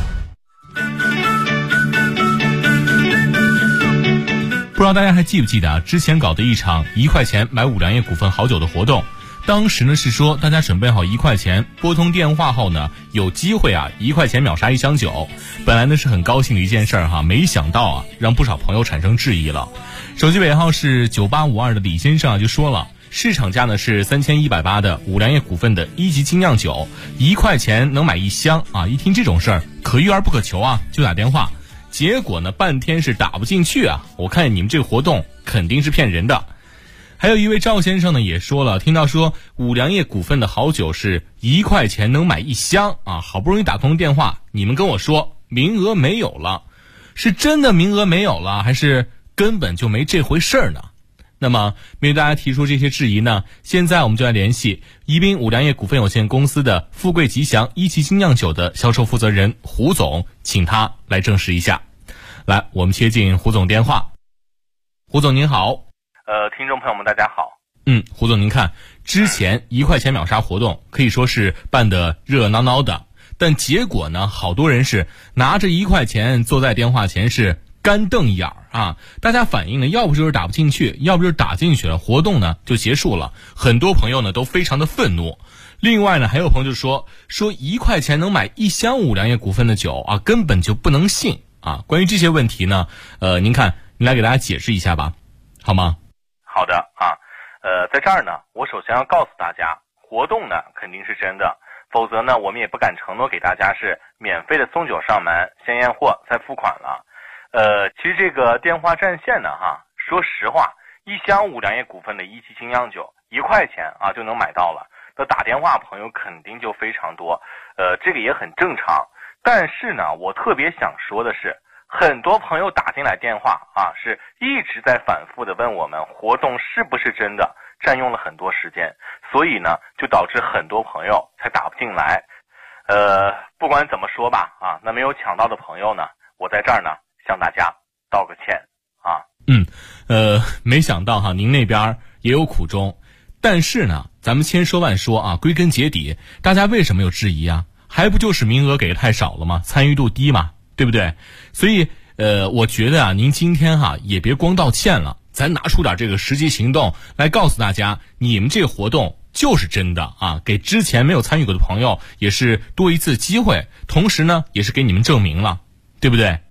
不知道大家还记不记得之前搞的一场1块钱买五粮液股份好酒的活动，当时呢是说大家准备好1块钱，拨通电话后呢有机会1块钱秒杀1箱酒。本来呢是很高兴的一件事儿没想到让不少朋友产生质疑了。手机尾号是9852的李先生就说了，市场价呢是3180的五粮液股份的1级精酿酒，1块钱能买1箱一听这种事儿可遇而不可求就打电话。结果呢半天是打不进去我看你们这个活动肯定是骗人的。还有一位赵先生呢也说了，听到说五粮液股份的好酒是1块钱能买1箱好不容易打通电话，你们跟我说名额没有了，是真的名额没有了，还是根本就没这回事儿呢？那么面对大家提出这些质疑呢，现在我们就来联系宜宾五粮液股份有限公司的富贵吉祥1级精酿酒的销售负责人胡总，请他来证实一下。来，我们接进胡总电话。胡总您好。 听众朋友们大家好。 胡总您看，之前1块钱秒杀活动可以说是办得热热闹闹的，但结果呢好多人是拿着1块钱坐在电话前是干瞪眼大家反映呢要不就是打不进去，要不就是打进去了，活动呢就结束了。很多朋友呢都非常的愤怒。另外呢还有朋友就说1块钱能买1箱五粮液股份的酒根本就不能信关于这些问题呢您来给大家解释一下吧，好吗？ 好的在这儿呢我首先要告诉大家，活动呢肯定是真的，否则呢我们也不敢承诺给大家是免费的送酒上门，先验货再付款了。其实这个电话占线呢说实话，1箱五粮液股份的1级精酿酒1块钱就能买到了，那打电话朋友肯定就非常多，这个也很正常。但是呢我特别想说的是， 很多朋友打进来电话啊，是一直在反复的问我们活动是不是真的，占用了很多时间，所以呢就导致很多朋友才打不进来。不管怎么说吧啊，那没有抢到的朋友呢，我在这儿呢向大家道个歉啊。 没想到哈，您那边也有苦衷，但是呢，咱们千说万说啊，归根结底，大家为什么有质疑啊？还不就是名额给的太少了吗？参与度低嘛，对不对？所以我觉得啊，您今天哈也别光道歉了，咱拿出点这个实际行动来告诉大家，你们这个活动就是真的啊，给之前没有参与过的朋友也是多一次机会，同时呢也是给你们证明了，对不对？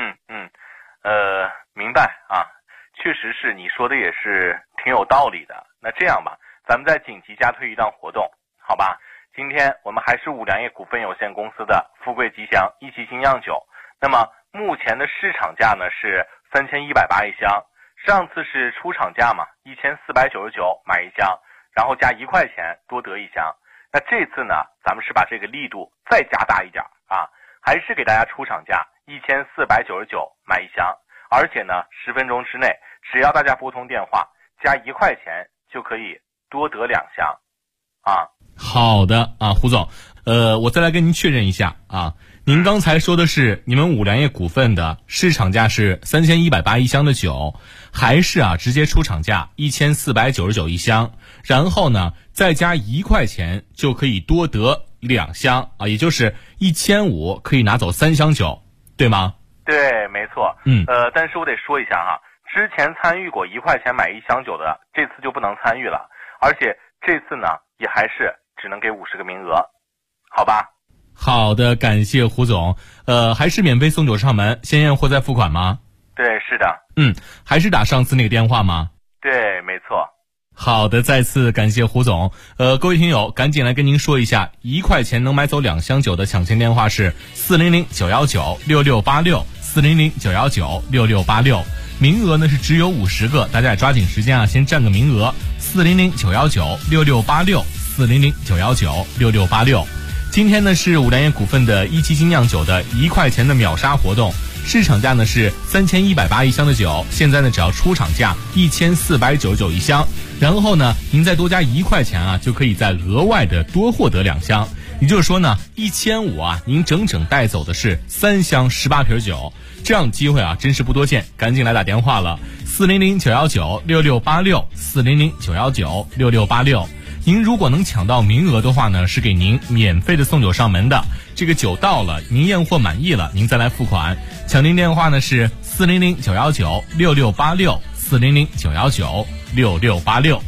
明白啊，确实是你说的也是挺有道理的。那这样吧，咱们再紧急加推一档活动，好吧？今天我们还是五粮液股份有限公司的富贵吉祥一期精酿酒，那么目前的市场价呢是3180一箱，上次是出厂价嘛，1499买一箱，然后加1块钱多得一箱。那这次呢，咱们是把这个力度再加大一点啊，还是给大家出厂价1499买一箱，而且呢10分钟之内，只要大家拨通电话加1块钱就可以多得2箱啊。 好的啊，胡总，我再来跟您确认一下啊，您刚才说的是你们五粮液股份的市场价是3180一箱的酒，还是啊直接出厂价1499一箱，然后呢再加1块钱就可以多得2箱啊，也就是1500可以拿走3箱酒，对吗？ 对，没错。但是我得说一下哈，之前参与过1块钱买1箱酒的，这次就不能参与了，而且这次呢也还是只能给50个名额，好吧？ 好的，感谢胡总。还是免费送酒上门，先验货再付款吗？ 对，是的。 还是打上次那个电话吗？ 对，没错。 好的，再次感谢胡总。各位听友，赶紧来跟您说一下，1块钱能买走2箱酒的抢钱电话是400-919-6686，400-919-6686。名额呢是只有50个，大家也抓紧时间啊，先占个名额。400-919-6686，400-919-6686。今天呢是五粮液股份的一期精酿酒的1块钱的秒杀活动，市场价呢是3180一箱的酒，现在呢只要出厂价1499一箱，然后呢您再多加1块钱啊，就可以再额外的多获得2箱，也就是说呢1500啊，您整整带走的是3箱18瓶酒，这样的机会啊真是不多见，赶紧来打电话了，400-919-6686，400-919-6686。您如果能抢到名额的话呢，是给您免费的送酒上门的。这个酒到了，您验货满意了，您再来付款。抢订电话呢是400-919-6686，400-919-6686。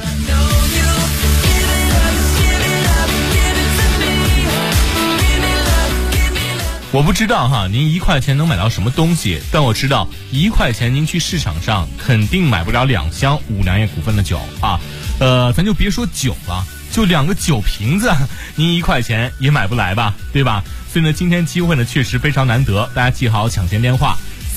我不知道哈，您1块钱能买到什么东西，但我知道1块钱您去市场上肯定买不了2箱五粮液股份的酒啊。咱就别说酒了，就2个酒瓶子，您1块钱也买不来吧，对吧？所以呢，今天机会呢确实非常难得，大家记好抢钱电话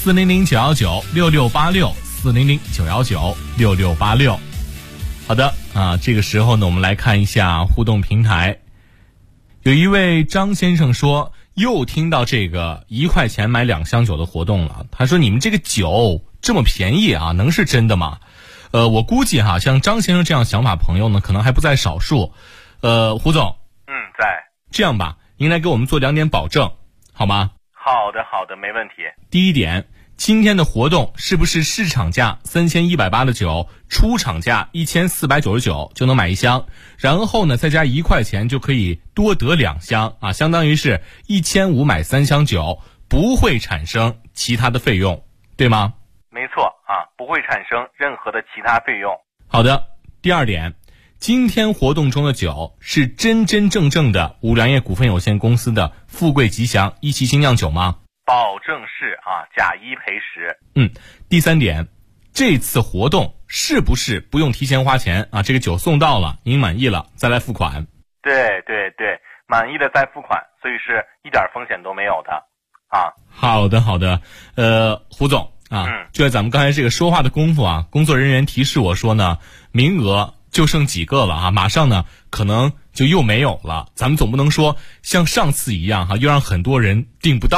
：400-919-6686，400-919-6686。好的啊，这个时候呢，我们来看一下互动平台。有一位张先生说，又听到这个1块钱买2箱酒的活动了。他说：“你们这个酒这么便宜啊，能是真的吗？”我估计哈，像张先生这样想法朋友呢，可能还不在少数。胡总， 在。 这样吧，您来给我们做2点保证，好吗？ 好的，没问题。 第一点，今天的活动是不是市场价3180的酒，出厂价1499就能买1箱，然后呢再加1块钱就可以多得2箱啊，相当于是1500买3箱酒，不会产生其他的费用，对吗？ 没错啊，不会产生任何的其他费用。 好的，第2点，今天活动中的酒是真真正正的五粮液股份有限公司的富贵吉祥一期精酿酒吗？ 保证是啊，假1赔10。 第3点，这次活动是不是不用提前花钱啊？这个酒送到了，您满意了再来付款。 对，满意的再付款，所以是一点风险都没有的啊。 好的，胡总啊，就在咱们刚才这个说话的功夫啊，工作人员提示我说呢，名额就剩几个了啊，马上呢可能就又没有了。咱们总不能说像上次一样哈，又让很多人订不到了，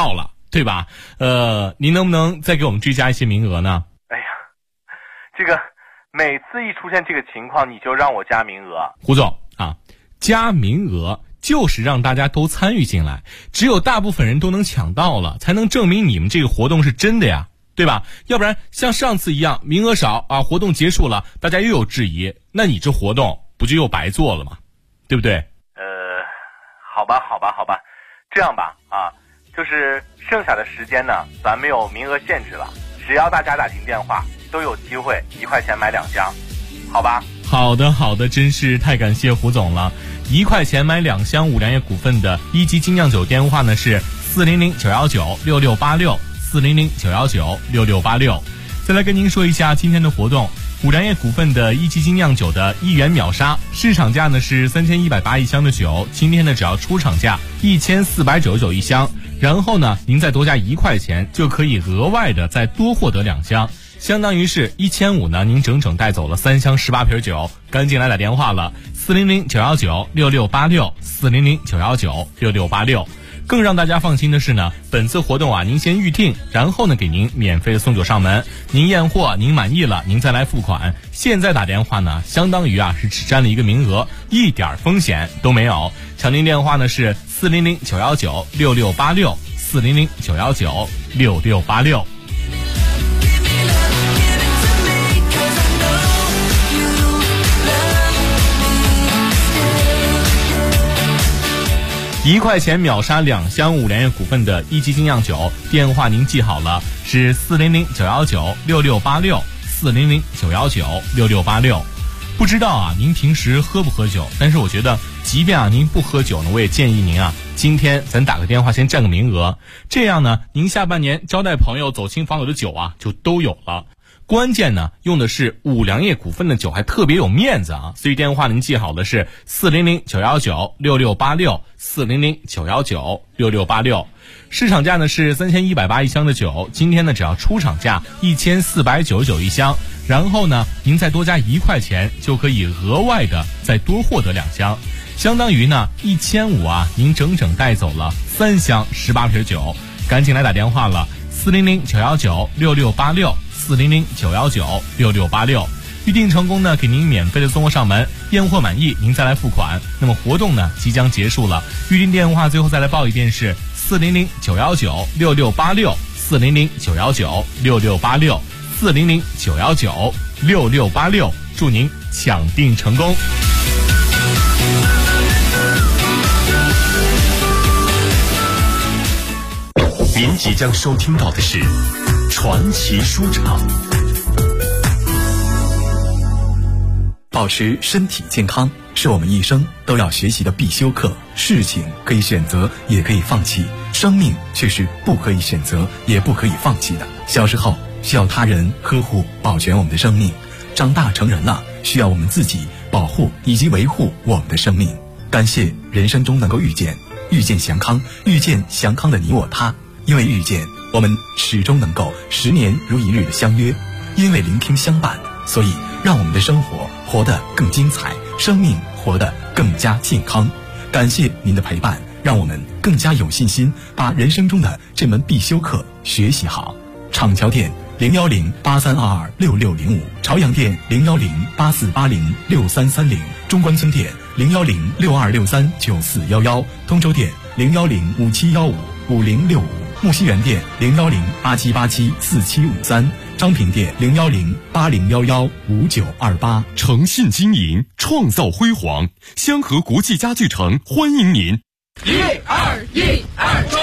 对吧？您能不能再给我们追加一些名额呢？ 哎呀，这个每次一出现这个情况，你就让我加名额。 胡总啊，加名额就是让大家都参与进来，只有大部分人都能抢到了，才能证明你们这个活动是真的呀，对吧？要不然像上次一样，名额少啊，活动结束了，大家又有质疑，那你这活动不就又白做了吗？对不对？ 好吧，这样吧啊，就是剩下的时间呢，咱没有名额限制了，只要大家打进电话，都有机会1块钱买2箱，好吧？ 好的，真是太感谢胡总了。1块钱买2箱五粮液股份的一级精酿酒电话呢是400-919-6686，400-919-6686。再来跟您说一下今天的活动，五粮液股份的一级精酿酒的1元秒杀，市场价呢是3180一箱的酒，今天呢只要出厂价1499一箱，然后呢您再多加1块钱就可以额外的再多获得2箱，相当于是1500呢，您整整带走了3箱18瓶酒，赶紧来打电话了，400-919-6686，400-919-6686。更让大家放心的是呢，本次活动啊，您先预定，然后呢给您免费的送酒上门，您验货您满意了，您再来付款。现在打电话呢，相当于啊是只占了一个名额，一点风险都没有。抢您电话呢是400-919-6686，400-919-6686。1块钱秒杀2箱五粮液股份的一级精酿酒，电话您记好了，是400-919-6686，400-919-6686。不知道啊，您平时喝不喝酒？但是我觉得，即便啊您不喝酒呢，我也建议您啊，今天咱打个电话先占个名额，这样呢，您下半年招待朋友、走亲访友的酒啊，就都有了。关键呢，用的是五粮液股份的酒，还特别有面子啊！所以电话您记好的是400-919-6686，400-919-6686。市场价呢是3180一箱的酒，今天呢只要出厂价1499一箱，然后呢您再多加1块钱就可以额外的再多获得2箱，相当于呢1500啊，您整整带走了3箱18瓶酒，赶紧来打电话了，400-919-6686，400-919-6686。预定成功呢，给您免费的送货上门，验货满意您再来付款。那么活动呢即将结束了，预定电话最后再来报一遍是400-919-6686，400-919-6686，400-919-6686，祝您抢订成功。 您即将收听到的是传奇书场。 保持身体健康是我们一生都要学习的必修课。事情可以选择，也可以放弃，生命却是不可以选择，也不可以放弃的。小时候需要他人呵护保全我们的生命，长大成人了需要我们自己保护以及维护我们的生命。感谢人生中能够遇见祥康，遇见祥康的你我他。因为遇见，我们始终能够10年如一日的相约；因为聆听相伴，所以让我们的生活活得更精彩，生命活得更加健康。感谢您的陪伴，让我们更加有信心把人生中的这门必修课学习好。厂桥店010-8322-6605，朝阳店010-8480-6330，中关村店010-6263-9411，通州店010-5715-5065，木樨园店010-8787-4753，张平店010-8011-5928。 诚信经营，创造辉煌，香河国际家具城欢迎您。 1、2、1、2。